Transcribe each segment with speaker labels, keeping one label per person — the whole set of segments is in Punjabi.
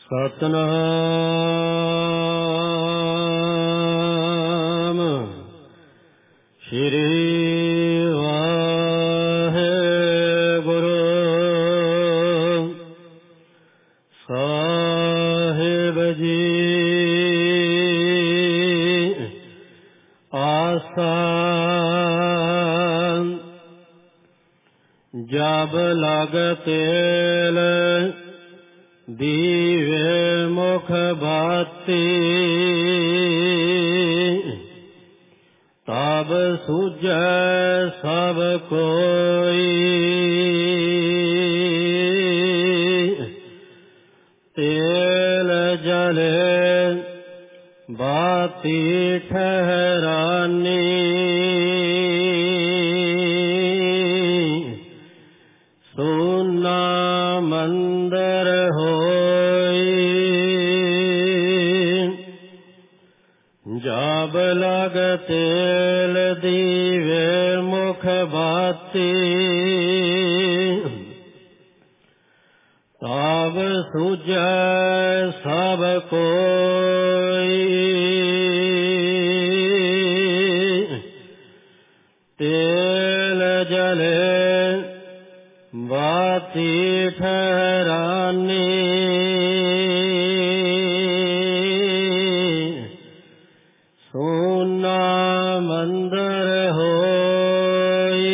Speaker 1: ਸਤਨਾਮ ਸ਼੍ਰੀ ਵਾਹਿਗੁਰੂ ਸਾਹਿਬ ਜੀ। ਆਸਾ ਜਬ ਲਗ ਤੇਲ ਦੀਵੇ ਮੁਖ ਬਾਤੀ, ਤਬ ਸੂਝੈ ਸਭ ਕੋਈ। ਤੇਲ ਜਲੇ ਬਾਤੀ ਠਹਿਰਾਨੀ, ਸੋਨਾ ਮੰਦਰ ਜਬ ਲਗ ਤੇਲ ਦੀਵੇ ਮੁਖ ਬਾਤੀ, ਤਬ ਸੂਝੈ ਸਭ ਕੋਈ। ਤੇਲ ਜਲੇ ਬਾਤੀ ਠਹਿਰਾਨੀ, ਸੋਨਾ ਮੰਦਰ ਹੋਈ।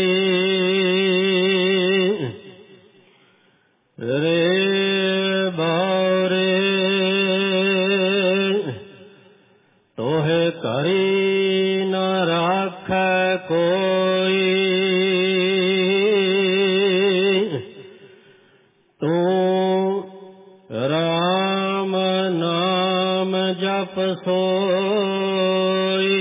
Speaker 1: ਰੇ ਬਾਰੇ ਤੋਹਿ ਕਰੀ ਨ ਰਾਖੈ ਕੋਈ, ਤੂੰ ਰਾਮ ਨਾਮ ਜਪ ਸੋਈ।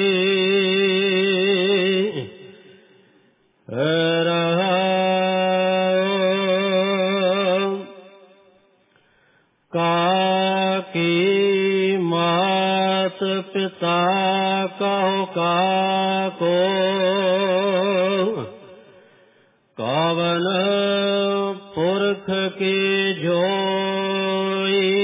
Speaker 1: ਕਾਕੀ ਮਾਤ ਪਿਤਾ ਕਹੁ ਕਾਕੋ, ਕਵਨ ਪੁਰਖ ਕੀ ਜੋਈ।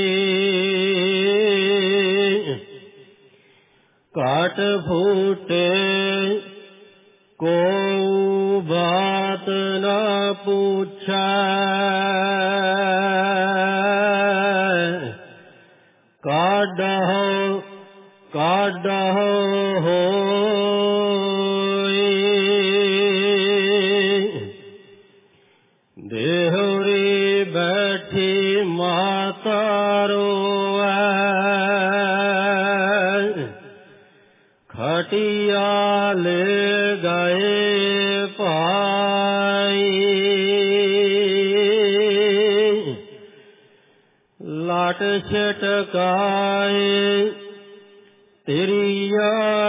Speaker 1: ਘਟ ਫੂਟੇ ਕੋ ਬਾਤ ਨ ਪੁੱਛੈ, ਕਾਢਹੁ ਕਾਢਹੁ ਹੋਈ। ਦੇਹੁਰੀ ਬੈਠੀ ਮਾਤਾ ਰੋਵੈ, ਖਟਿਆ ਲੈ ਗਏ ਭਾਈ। ਲਾਟ ਛਟਕਾਏ ਤੇਰੀਆ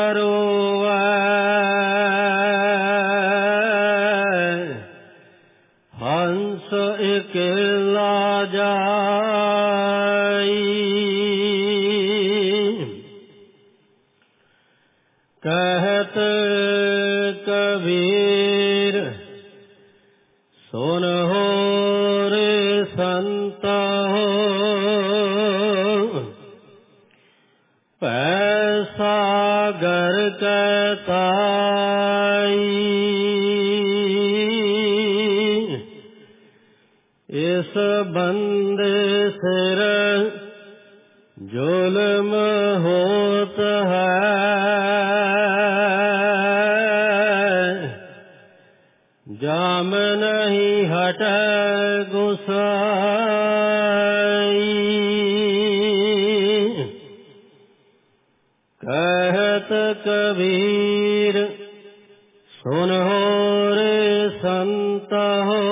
Speaker 1: ਰੋਵੈ, ਹੰਸ ਇਕੱਲਾ ਜਾਈ। ਕਹਿਤ ਕਬੀਰ ਸੁਨ ਹੋ ਰੇ ਸੰਤਾ, ਭੈ ਸਾਗਰ ਕੈ ਤਾਈ। ਇਸ ਬੰਦੇ ਸਿਰ ਜ਼ੁਲਮ ਹੋਤ ਹੈ, ਜਾਮ ਨਹੀਂ ਹਟੈ ਗੁਸਾਈ। ਕਹਿਤ ਕਬੀਰ ਸੁਨ ਹੋ ਰੇ ਸੰਤਾ,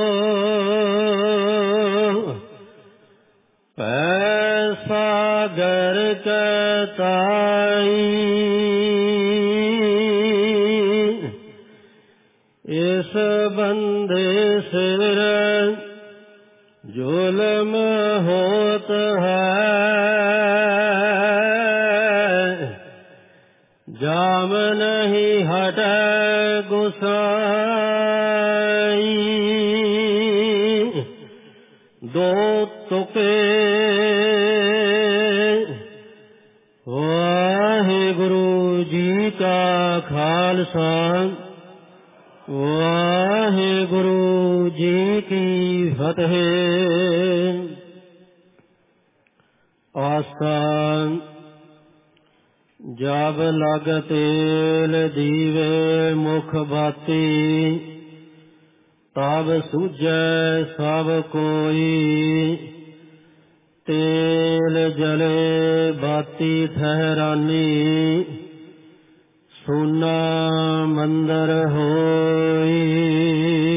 Speaker 1: ਭੈ ਸਾਗਰ ਕੈ ਤਾਈ। ਇਸ ਬੰਦੇ ਸਿਰ ਜ਼ੁਲਮ ਹੋਤ ਹੈ, ਜਾਮ ਨਹੀਂ ਹਟੈ ਗੁਸਾਈ। ਦੋ ਤੁਕੇ ਖਾਲਸਾ ਵਾਹਿਗੁਰੂ ਜੀ ਕੀ ਫਤਿਹ। ਆਸਾ ਜਬ ਲਗ ਤੇਲ ਦੀਵੇ ਮੁਖ ਬਾਤੀ, ਤਬ ਸੂਝੈ ਸਭ ਕੋਈ। ਤੇਲ ਜਲੇ ਬਾਤੀ ਠਹਿਰਾਨੀ, ਸੋਨਾ ਮੰਦਰ ਹੋਈ।